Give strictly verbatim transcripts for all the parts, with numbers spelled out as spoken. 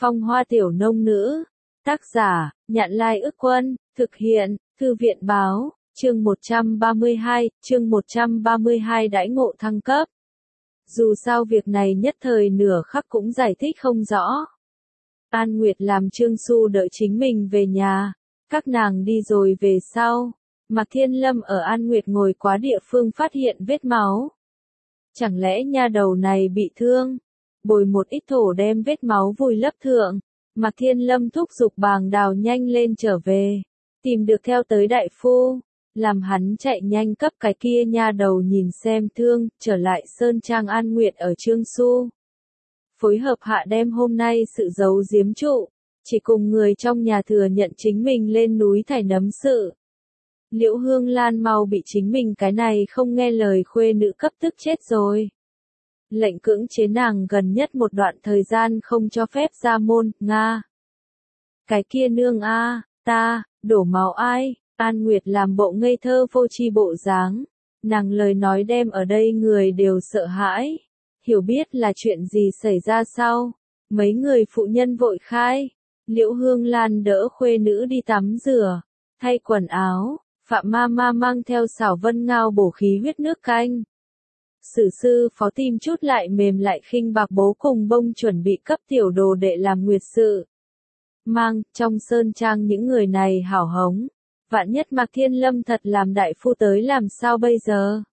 Phong hoa tiểu nông nữ. Tác giả, Nhạn Lai Ức Quân, thực hiện, Thư viện Báo, chương một trăm ba mươi hai, chương một trăm ba mươi hai đãi ngộ thăng cấp. Dù sao việc này nhất thời nửa khắc cũng giải thích không rõ. An Nguyệt làm Trương Xu đợi chính mình về nhà, các nàng đi rồi về sau. Mạc Thiên Lâm ở An Nguyệt ngồi quá địa phương phát hiện vết máu. Chẳng lẽ nha đầu này bị thương? Bồi một ít thổ đem vết máu vùi lấp thượng. Mạc Thiên Lâm thúc giục Bàng Đào nhanh lên trở về, tìm được theo tới đại phu, làm hắn chạy nhanh cấp cái kia nha đầu nhìn xem thương, trở lại Sơn Trang An Nguyệt ở Trương Xu. Phối hợp hạ đem hôm nay sự giấu giếm trụ, chỉ cùng người trong nhà thừa nhận chính mình lên núi thải nấm sự. Liễu Hương Lan mau bị chính mình cái này không nghe lời khuê nữ cấp tức chết rồi. Lệnh cưỡng chế nàng gần nhất một đoạn thời gian không cho phép ra môn, Nga. Cái kia nương a, ta, đổ máu ai, An Nguyệt làm bộ ngây thơ vô tri bộ dáng. Nàng lời nói đem ở đây người đều sợ hãi. Hiểu biết là chuyện gì xảy ra sau. Mấy người phụ nhân vội khai. Liễu Hương Lan đỡ khuê nữ đi tắm rửa, thay quần áo. Phạm ma ma mang theo xảo vân ngao bổ khí huyết nước canh. Sử sư phó tim chút lại mềm lại khinh bạc bố cùng bông chuẩn bị cấp tiểu đồ đệ làm nguyệt sự. Mang, trong sơn trang những người này hảo hống. Vạn nhất Mạc Thiên Lâm thật làm đại phu tới làm sao bây giờ?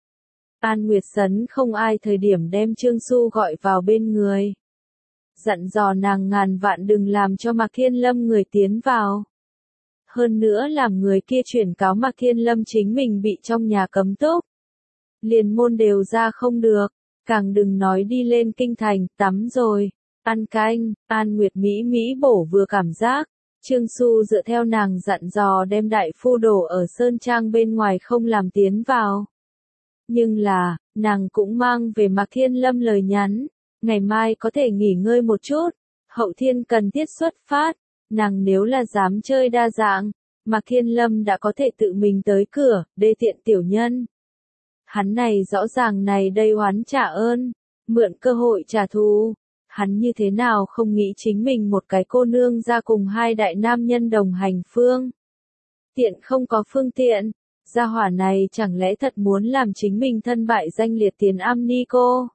An Nguyệt Sấn không ai thời điểm đem Trương Xu gọi vào bên người. Dặn dò nàng ngàn vạn đừng làm cho Mạc Thiên Lâm người tiến vào. Hơn nữa làm người kia chuyển cáo Mạc Thiên Lâm chính mình bị trong nhà cấm túc. Liền môn đều ra không được, càng đừng nói đi lên kinh thành, tắm rồi, ăn canh. An Nguyệt Mỹ Mỹ bổ vừa cảm giác, Trương Xu dựa theo nàng dặn dò đem đại phu đổ ở Sơn Trang bên ngoài không làm tiến vào. Nhưng là, nàng cũng mang về Mạc Thiên Lâm lời nhắn, ngày mai có thể nghỉ ngơi một chút, hậu thiên cần thiết xuất phát, nàng nếu là dám chơi đa dạng, Mạc Thiên Lâm đã có thể tự mình tới cửa, đê tiện tiểu nhân. Hắn này rõ ràng này đây oán trả ơn, mượn cơ hội trả thù. Hắn như thế nào không nghĩ chính mình một cái cô nương ra cùng hai đại nam nhân đồng hành phương. Tiện không có phương tiện, gia hỏa này chẳng lẽ thật muốn làm chính mình thân bại danh liệt tiền am ni cô.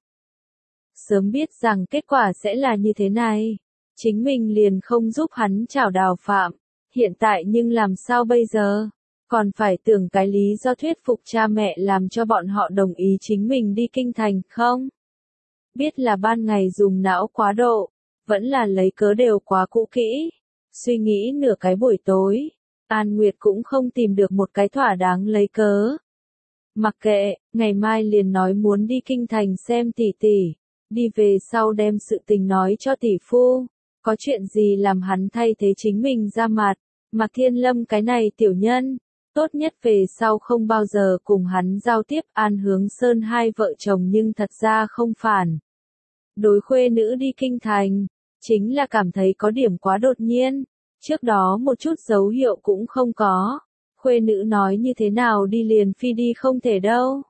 Sớm biết rằng kết quả sẽ là như thế này, chính mình liền không giúp hắn chảo đào phạm, hiện tại nhưng làm sao bây giờ? Còn phải tưởng cái lý do thuyết phục cha mẹ làm cho bọn họ đồng ý chính mình đi kinh thành không? Biết là ban ngày dùng não quá độ, vẫn là lấy cớ đều quá cũ kỹ. Suy nghĩ nửa cái buổi tối, An Nguyệt cũng không tìm được một cái thỏa đáng lấy cớ. Mặc kệ, ngày mai liền nói muốn đi kinh thành xem tỷ tỷ, đi về sau đem sự tình nói cho tỷ phu, có chuyện gì làm hắn thay thế chính mình ra mặt. Mạc Thiên Lâm cái này tiểu nhân, tốt nhất về sau không bao giờ cùng hắn giao tiếp. An Hướng Sơn hai vợ chồng nhưng thật ra không phản. Đối khuê nữ đi kinh thành, chính là cảm thấy có điểm quá đột nhiên, trước đó một chút dấu hiệu cũng không có. Khuê nữ nói như thế nào đi liền phi đi không thể đâu.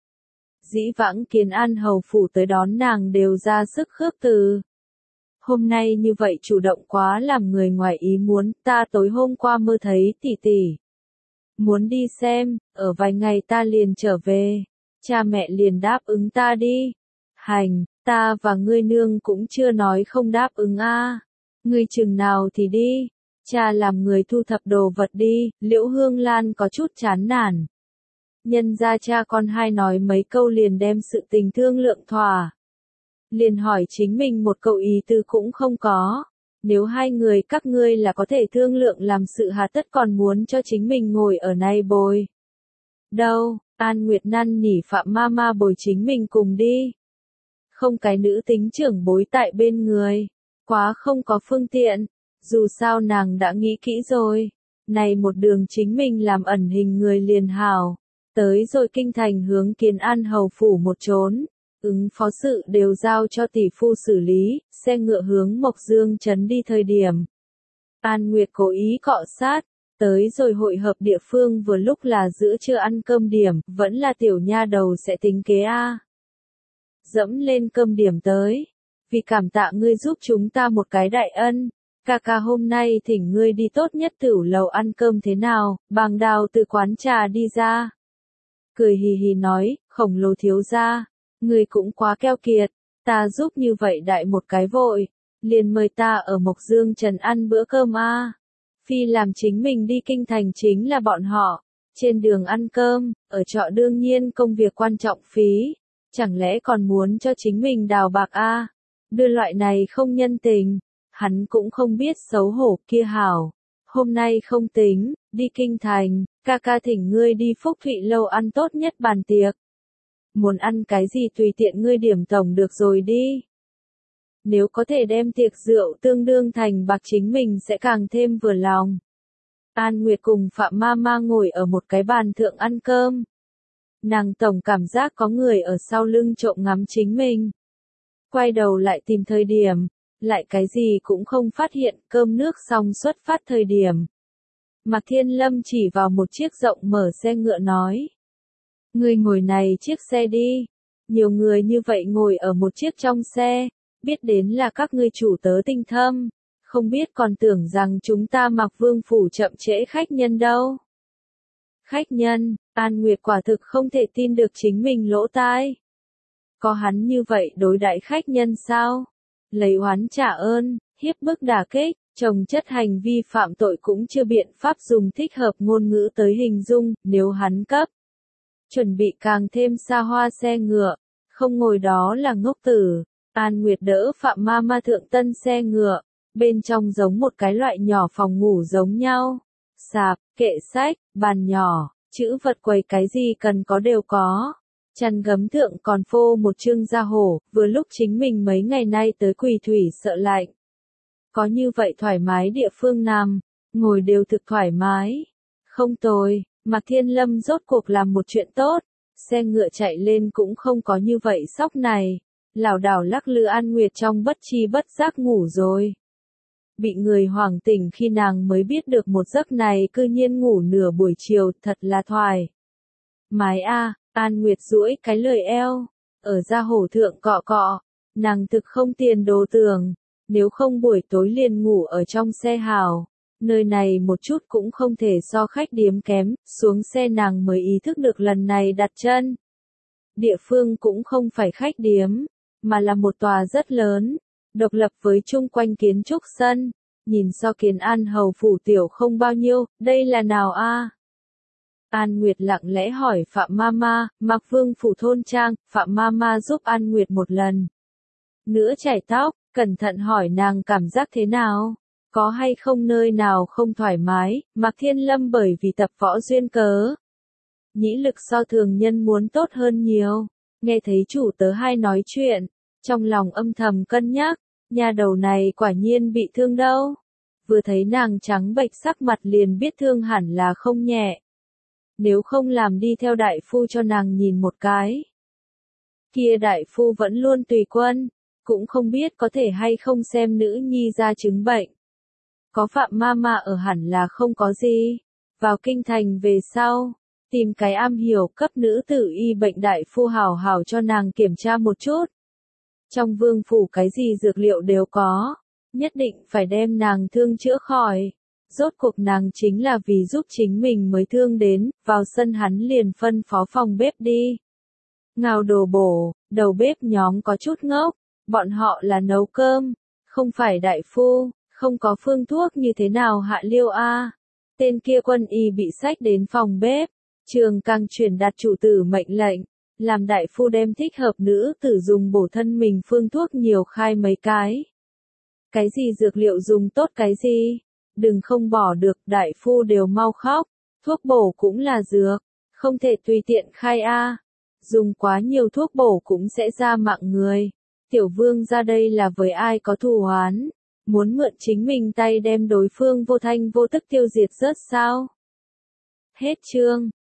Dĩ vãng Kiến An hầu phủ tới đón nàng đều ra sức khước từ. Hôm nay như vậy chủ động quá làm người ngoài ý muốn, ta tối hôm qua mơ thấy tỷ tỷ. Muốn đi xem, ở vài ngày ta liền trở về, cha mẹ liền đáp ứng ta đi. Hành, ta và ngươi nương cũng chưa nói không đáp ứng a. Ngươi chừng nào thì đi, cha làm người thu thập đồ vật đi. Liễu Hương Lan có chút chán nản. Nhân ra cha con hai nói mấy câu liền đem sự tình thương lượng thỏa. Liền hỏi chính mình một câu ý tư cũng không có. Nếu hai người các ngươi là có thể thương lượng làm sự hà tất còn muốn cho chính mình ngồi ở này bồi. Đâu, An Nguyệt năn nỉ Phạm ma ma bồi chính mình cùng đi. Không cái nữ tính trưởng bối tại bên người, quá không có phương tiện, dù sao nàng đã nghĩ kỹ rồi. Này một đường chính mình làm ẩn hình người liền hảo, tới rồi kinh thành hướng Kiến An hầu phủ một trốn. Ứng phó sự đều giao cho tỷ phu xử lý, xe ngựa hướng Mộc Dương trấn đi thời điểm. An Nguyệt cố ý cọ sát, tới rồi hội hợp địa phương vừa lúc là giữa trưa ăn cơm điểm, vẫn là tiểu nha đầu sẽ tính kế a. Dẫm lên cơm điểm tới, vì cảm tạ ngươi giúp chúng ta một cái đại ân. Ca ca hôm nay thỉnh ngươi đi tốt nhất tửu lầu ăn cơm thế nào, Bàng Đào từ quán trà đi ra. Cười hì hì nói, Khổng Lồ thiếu gia, ngươi cũng quá keo kiệt, ta giúp như vậy đại một cái vội, liền mời ta ở Mộc Dương Trần ăn bữa cơm a. Phi làm chính mình đi kinh thành chính là bọn họ, trên đường ăn cơm, ở trọ đương nhiên công việc quan trọng phí, chẳng lẽ còn muốn cho chính mình đào bạc a? Đưa loại này không nhân tình, hắn cũng không biết xấu hổ kia hảo. Hôm nay không tính, đi kinh thành, ca ca thỉnh ngươi đi Phúc Thụy lâu ăn tốt nhất bàn tiệc. Muốn ăn cái gì tùy tiện ngươi điểm tổng được rồi đi. Nếu có thể đem tiệc rượu tương đương thành bạc chính mình sẽ càng thêm vừa lòng. An Nguyệt cùng Phạm Mama ngồi ở một cái bàn thượng ăn cơm. Nàng tổng cảm giác có người ở sau lưng trộm ngắm chính mình. Quay đầu lại tìm thời điểm, lại cái gì cũng không phát hiện, cơm nước xong xuất phát thời điểm. Mạc Thiên Lâm chỉ vào một chiếc rộng mở xe ngựa nói. Người ngồi này chiếc xe đi. Nhiều người như vậy ngồi ở một chiếc trong xe, biết đến là các ngươi chủ tớ tinh thâm, không biết còn tưởng rằng chúng ta Mạc Vương phủ chậm trễ khách nhân đâu. Khách nhân, An Nguyệt quả thực không thể tin được chính mình lỗ tai. Có hắn như vậy đối đãi khách nhân sao? Lấy oán trả ơn, hiếp bức đả kích, chồng chất hành vi phạm tội cũng chưa biện pháp dùng thích hợp ngôn ngữ tới hình dung, nếu hắn cấp. Chuẩn bị càng thêm xa hoa xe ngựa, không ngồi đó là ngốc tử. An Nguyệt đỡ Phạm Mama thượng tân xe ngựa, bên trong giống một cái loại nhỏ phòng ngủ giống nhau. Sạp, kệ sách, bàn nhỏ, chữ vật quầy cái gì cần có đều có. Chăn gấm thượng còn phô một chương da hổ, vừa lúc chính mình mấy ngày nay tới Quỳ Thủy sợ lạnh. Có như vậy thoải mái địa phương nằm, ngồi đều thực thoải mái. Không tồi, Mạc Thiên Lâm rốt cuộc làm một chuyện tốt, xe ngựa chạy lên cũng không có như vậy sóc này. Lảo đảo lắc lư An Nguyệt trong bất chi bất giác ngủ rồi. Bị người hoảng tỉnh khi nàng mới biết được một giấc này cư nhiên ngủ nửa buổi chiều, thật là thoải mái a. An Nguyệt duỗi cái lười eo, ở da hổ thượng cọ cọ, nàng thực không tiền đồ tưởng, nếu không buổi tối liền ngủ ở trong xe hào, nơi này một chút cũng không thể so khách điếm kém, xuống xe nàng mới ý thức được lần này đặt chân. Địa phương cũng không phải khách điếm, mà là một tòa rất lớn, độc lập với chung quanh kiến trúc sân, nhìn so Kiến An hầu phủ tiểu không bao nhiêu, đây là nào a? An Nguyệt lặng lẽ hỏi Phạm Mama, Mạc Vương phủ thôn trang, Phạm Mama giúp An Nguyệt một lần nữa chải tóc, cẩn thận hỏi nàng cảm giác thế nào, có hay không nơi nào không thoải mái. Mạc Thiên Lâm bởi vì tập võ duyên cớ, nhĩ lực so thường nhân muốn tốt hơn nhiều, nghe thấy chủ tớ hai nói chuyện, trong lòng âm thầm cân nhắc, nhà đầu này quả nhiên bị thương đâu, vừa thấy nàng trắng bệch sắc mặt liền biết thương hẳn là không nhẹ. Nếu không làm đi theo đại phu cho nàng nhìn một cái. Kia đại phu vẫn luôn tùy quân, cũng không biết có thể hay không xem nữ nhi ra chứng bệnh. Có Phạm Mama ở hẳn là không có gì. Vào kinh thành về sau, tìm cái am hiểu cấp nữ tử y bệnh đại phu hảo hảo cho nàng kiểm tra một chút. Trong vương phủ cái gì dược liệu đều có, nhất định phải đem nàng thương chữa khỏi. Rốt cuộc nàng chính là vì giúp chính mình mới thương đến, vào sân hắn liền phân phó phòng bếp đi. Ngào đồ bổ, đầu bếp nhóm có chút ngốc, bọn họ là nấu cơm, không phải đại phu, không có phương thuốc như thế nào hạ liêu a. Tên kia quân y bị xách đến phòng bếp, Trường Càng truyền đạt chủ tử mệnh lệnh, làm đại phu đem thích hợp nữ tử dùng bổ thân mình phương thuốc nhiều khai mấy cái. Cái gì dược liệu dùng tốt cái gì? Đừng không bỏ được, đại phu đều mau khóc, thuốc bổ cũng là dược, không thể tùy tiện khai a. Dùng quá nhiều thuốc bổ cũng sẽ ra mạng người. Tiểu vương ra đây là với ai có thù oán, muốn mượn chính mình tay đem đối phương vô thanh vô tức tiêu diệt rớt sao? Hết chương.